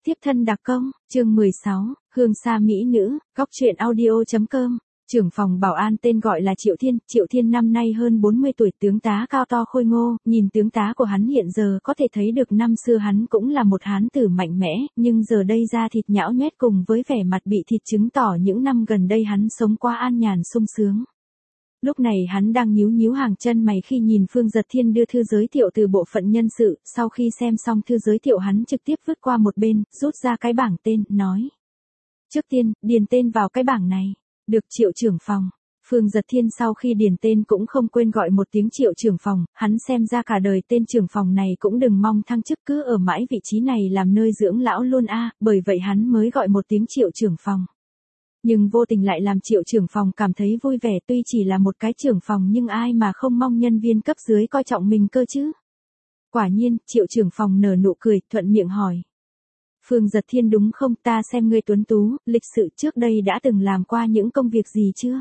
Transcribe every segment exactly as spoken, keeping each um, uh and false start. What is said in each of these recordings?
Tiếp thân đặc công, chương mười sáu, Hương Sa Mỹ Nữ, góc truyện audio.com. Trưởng phòng bảo an tên gọi là Triệu Thiên, Triệu Thiên năm nay hơn bốn mươi tuổi, tướng tá cao to khôi ngô, nhìn tướng tá của hắn hiện giờ có thể thấy được năm xưa hắn cũng là một hán tử mạnh mẽ, nhưng giờ đây da thịt nhão nhoét cùng với vẻ mặt bị thịt chứng tỏ những năm gần đây hắn sống qua an nhàn sung sướng. Lúc này hắn đang nhíu nhíu hàng chân mày khi nhìn Phương Dật Thiên đưa thư giới thiệu từ bộ phận nhân sự, sau khi xem xong thư giới thiệu hắn trực tiếp vứt qua một bên, rút ra cái bảng tên, nói. Trước tiên, điền tên vào cái bảng này. Được Triệu trưởng phòng. Phương Dật Thiên sau khi điền tên cũng không quên gọi một tiếng Triệu trưởng phòng, hắn xem ra cả đời tên trưởng phòng này cũng đừng mong thăng chức, cứ ở mãi vị trí này làm nơi dưỡng lão luôn a, bởi vậy hắn mới gọi một tiếng Triệu trưởng phòng. Nhưng vô tình lại làm Triệu trưởng phòng cảm thấy vui vẻ, tuy chỉ là một cái trưởng phòng nhưng ai mà không mong nhân viên cấp dưới coi trọng mình cơ chứ. Quả nhiên, Triệu trưởng phòng nở nụ cười, thuận miệng hỏi. Phương Dật Thiên đúng không, ta xem ngươi tuấn tú, lịch sự, trước đây đã từng làm qua những công việc gì chưa?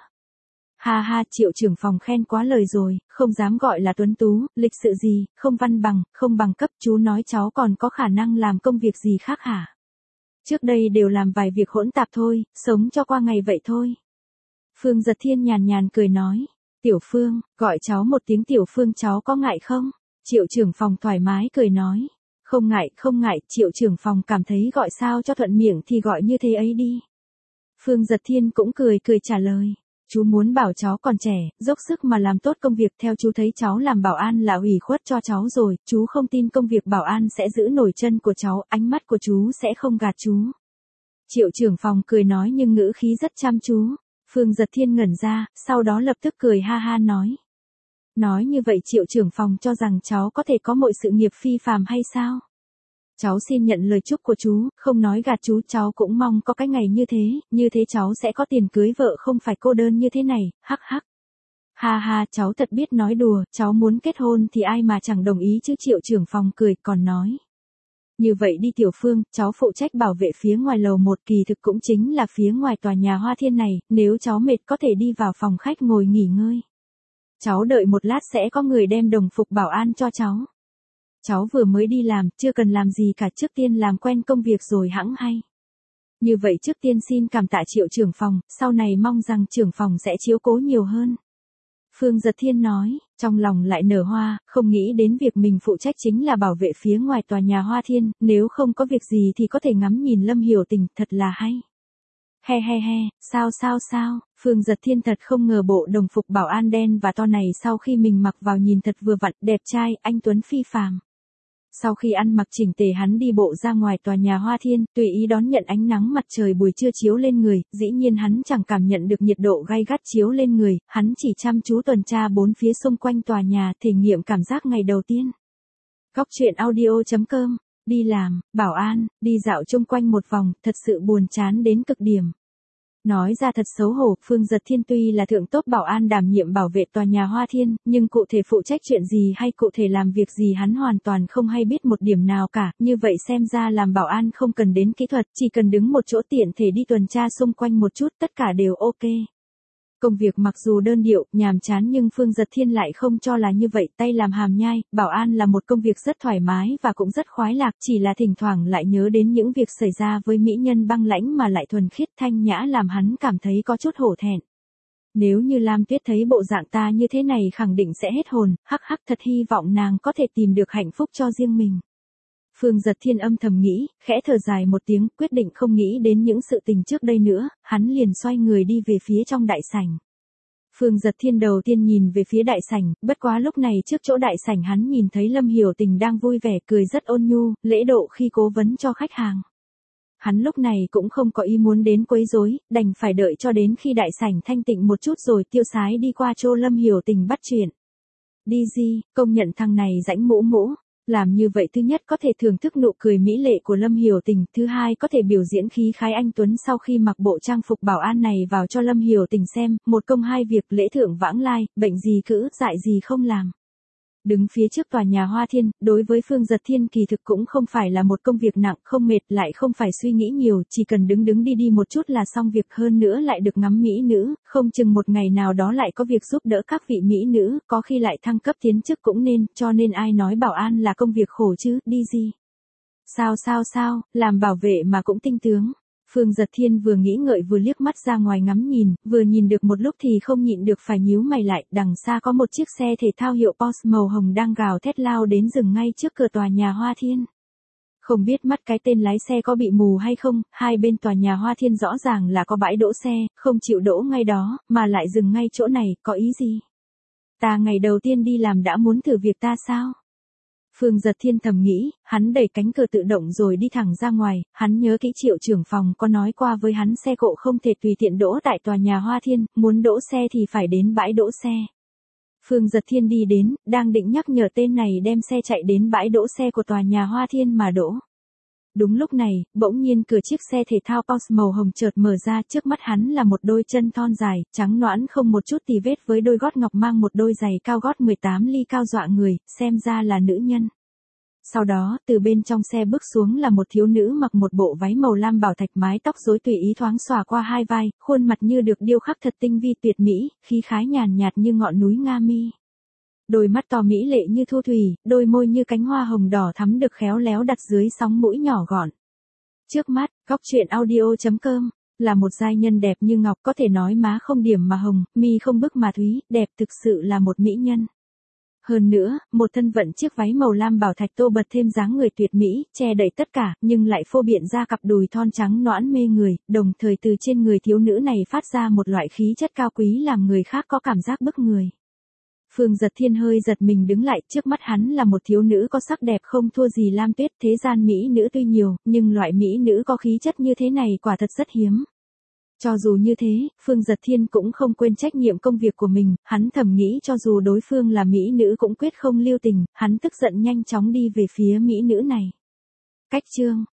Ha ha, Triệu trưởng phòng khen quá lời rồi, không dám gọi là tuấn tú, lịch sự gì, không văn bằng, không bằng cấp, chú nói cháu còn có khả năng làm công việc gì khác hả? Trước đây đều làm vài việc hỗn tạp thôi, sống cho qua ngày vậy thôi. Phương Dật Thiên nhàn nhàn cười nói, Tiểu Phương, gọi cháu một tiếng Tiểu Phương cháu có ngại không? Triệu trưởng phòng thoải mái cười nói. Không ngại, không ngại, Triệu trưởng phòng cảm thấy gọi sao cho thuận miệng thì gọi như thế ấy đi. Phương Dật Thiên cũng cười cười trả lời. Chú muốn bảo cháu còn trẻ, dốc sức mà làm tốt công việc, theo chú thấy cháu làm bảo an là ủy khuất cho cháu rồi, chú không tin công việc bảo an sẽ giữ nổi chân của cháu, ánh mắt của chú sẽ không gạt chú. Triệu trưởng phòng cười nói nhưng ngữ khí rất chăm chú. Phương Dật Thiên ngẩn ra, sau đó lập tức cười ha ha nói. Nói như vậy Triệu trưởng phòng cho rằng cháu có thể có mọi sự nghiệp phi phàm hay sao? Cháu xin nhận lời chúc của chú, không nói gạt chú, cháu cũng mong có cái ngày như thế, như thế cháu sẽ có tiền cưới vợ không phải cô đơn như thế này, hắc hắc. Ha ha, cháu thật biết nói đùa, cháu muốn kết hôn thì ai mà chẳng đồng ý chứ. Triệu trưởng phòng cười còn nói. Như vậy đi Tiểu Phương, cháu phụ trách bảo vệ phía ngoài lầu một, kỳ thực cũng chính là phía ngoài tòa nhà Hoa Thiên này, nếu cháu mệt có thể đi vào phòng khách ngồi nghỉ ngơi. Cháu đợi một lát sẽ có người đem đồng phục bảo an cho cháu. Cháu vừa mới đi làm, chưa cần làm gì cả, trước tiên làm quen công việc rồi hẵng hay. Như vậy trước tiên xin cảm tạ Triệu trưởng phòng, sau này mong rằng trưởng phòng sẽ chiếu cố nhiều hơn. Phương Dật Thiên nói, trong lòng lại nở hoa, không nghĩ đến việc mình phụ trách chính là bảo vệ phía ngoài tòa nhà Hoa Thiên, nếu không có việc gì thì có thể ngắm nhìn Lâm Hiểu Tình, thật là hay. He he he, sao sao sao, Phương Dật Thiên thật không ngờ bộ đồng phục bảo an đen và to này sau khi mình mặc vào nhìn thật vừa vặn, đẹp trai, anh tuấn phi phàm. Sau khi ăn mặc chỉnh tề hắn đi bộ ra ngoài tòa nhà Hoa Thiên, tùy ý đón nhận ánh nắng mặt trời buổi trưa chiếu lên người, dĩ nhiên hắn chẳng cảm nhận được nhiệt độ gay gắt chiếu lên người, hắn chỉ chăm chú tuần tra bốn phía xung quanh tòa nhà, thể nghiệm cảm giác ngày đầu tiên. Góc truyện audio.com. Đi làm, bảo an, đi dạo chung quanh một vòng, thật sự buồn chán đến cực điểm. Nói ra thật xấu hổ, Phương Dật Thiên tuy là thượng tốp bảo an đảm nhiệm bảo vệ tòa nhà Hoa Thiên, nhưng cụ thể phụ trách chuyện gì hay cụ thể làm việc gì hắn hoàn toàn không hay biết một điểm nào cả, như vậy xem ra làm bảo an không cần đến kỹ thuật, chỉ cần đứng một chỗ tiện thể đi tuần tra xung quanh một chút, tất cả đều ok. Công việc mặc dù đơn điệu, nhàm chán nhưng Phương Dật Thiên lại không cho là như vậy, tay làm hàm nhai, bảo an là một công việc rất thoải mái và cũng rất khoái lạc, chỉ là thỉnh thoảng lại nhớ đến những việc xảy ra với mỹ nhân băng lãnh mà lại thuần khiết thanh nhã làm hắn cảm thấy có chút hổ thẹn. Nếu như Lam Tuyết thấy bộ dạng ta như thế này khẳng định sẽ hết hồn, hắc hắc, thật hy vọng nàng có thể tìm được hạnh phúc cho riêng mình. Phương Dật Thiên âm thầm nghĩ, khẽ thở dài một tiếng, quyết định không nghĩ đến những sự tình trước đây nữa, hắn liền xoay người đi về phía trong đại sảnh. Phương Dật Thiên đầu tiên nhìn về phía đại sảnh, bất quá lúc này trước chỗ đại sảnh hắn nhìn thấy Lâm Hiểu Tình đang vui vẻ cười rất ôn nhu, lễ độ khi cố vấn cho khách hàng. Hắn lúc này cũng không có ý muốn đến quấy rối, đành phải đợi cho đến khi đại sảnh thanh tịnh một chút rồi tiêu sái đi qua chỗ Lâm Hiểu Tình bắt chuyện. Đi gì, công nhận thằng này rãnh mũ mũ. Làm như vậy thứ nhất có thể thưởng thức nụ cười mỹ lệ của Lâm Hiểu Tình, thứ hai có thể biểu diễn khí khái anh tuấn sau khi mặc bộ trang phục bảo an này vào cho Lâm Hiểu Tình xem, một công hai việc, lễ thượng vãng lai, bệnh gì cữ, dại gì không làm. Đứng phía trước tòa nhà Hoa Thiên, đối với Phương Dật Thiên kỳ thực cũng không phải là một công việc nặng, không mệt, lại không phải suy nghĩ nhiều, chỉ cần đứng đứng đi đi một chút là xong việc, hơn nữa lại được ngắm mỹ nữ, không chừng một ngày nào đó lại có việc giúp đỡ các vị mỹ nữ, có khi lại thăng cấp tiến chức cũng nên, cho nên ai nói bảo an là công việc khổ chứ, đi gì. Sao sao sao, làm bảo vệ mà cũng tinh tướng. Phương Giật Thiên vừa nghĩ ngợi vừa liếc mắt ra ngoài ngắm nhìn, vừa nhìn được một lúc thì không nhịn được phải nhíu mày lại, đằng xa có một chiếc xe thể thao hiệu Porsche màu hồng đang gào thét lao đến dừng ngay trước cửa tòa nhà Hoa Thiên. Không biết mắt cái tên lái xe có bị mù hay không, hai bên tòa nhà Hoa Thiên rõ ràng là có bãi đỗ xe, không chịu đỗ ngay đó, mà lại dừng ngay chỗ này, có ý gì? Ta ngày đầu tiên đi làm đã muốn thử việc ta sao? Phương Giật Thiên thầm nghĩ, hắn đẩy cánh cửa tự động rồi đi thẳng ra ngoài, hắn nhớ kỹ Triệu trưởng phòng có nói qua với hắn xe cộ không thể tùy tiện đỗ tại tòa nhà Hoa Thiên, muốn đỗ xe thì phải đến bãi đỗ xe. Phương Giật Thiên đi đến, đang định nhắc nhở tên này đem xe chạy đến bãi đỗ xe của tòa nhà Hoa Thiên mà đỗ. Đúng lúc này, bỗng nhiên cửa chiếc xe thể thao Porsche màu hồng chợt mở ra, trước mắt hắn là một đôi chân thon dài, trắng nõn không một chút tì vết với đôi gót ngọc mang một đôi giày cao gót mười tám ly cao dọa người, xem ra là nữ nhân. Sau đó, từ bên trong xe bước xuống là một thiếu nữ mặc một bộ váy màu lam bảo thạch, mái tóc rối tùy ý thoáng xõa qua hai vai, khuôn mặt như được điêu khắc thật tinh vi tuyệt mỹ, khí khái nhàn nhạt như ngọn núi Nga Mi. Đôi mắt to mỹ lệ như thu thủy, đôi môi như cánh hoa hồng đỏ thắm được khéo léo đặt dưới sóng mũi nhỏ gọn. Trước mắt, góc truyện audio chấm com là một giai nhân đẹp như ngọc, có thể nói má không điểm mà hồng, mi không bức mà thúy, đẹp thực sự là một mỹ nhân. Hơn nữa, một thân vận chiếc váy màu lam bảo thạch tô bật thêm dáng người tuyệt mỹ, che đậy tất cả, nhưng lại phô biện ra cặp đùi thon trắng nõn mê người, đồng thời từ trên người thiếu nữ này phát ra một loại khí chất cao quý làm người khác có cảm giác bức người. Phương Giật Thiên hơi giật mình đứng lại, trước mắt hắn là một thiếu nữ có sắc đẹp không thua gì Lam Tuyết, thế gian mỹ nữ tuy nhiều, nhưng loại mỹ nữ có khí chất như thế này quả thật rất hiếm. Cho dù như thế, Phương Giật Thiên cũng không quên trách nhiệm công việc của mình, hắn thầm nghĩ cho dù đối phương là mỹ nữ cũng quyết không lưu tình, hắn tức giận nhanh chóng đi về phía mỹ nữ này. Cách chương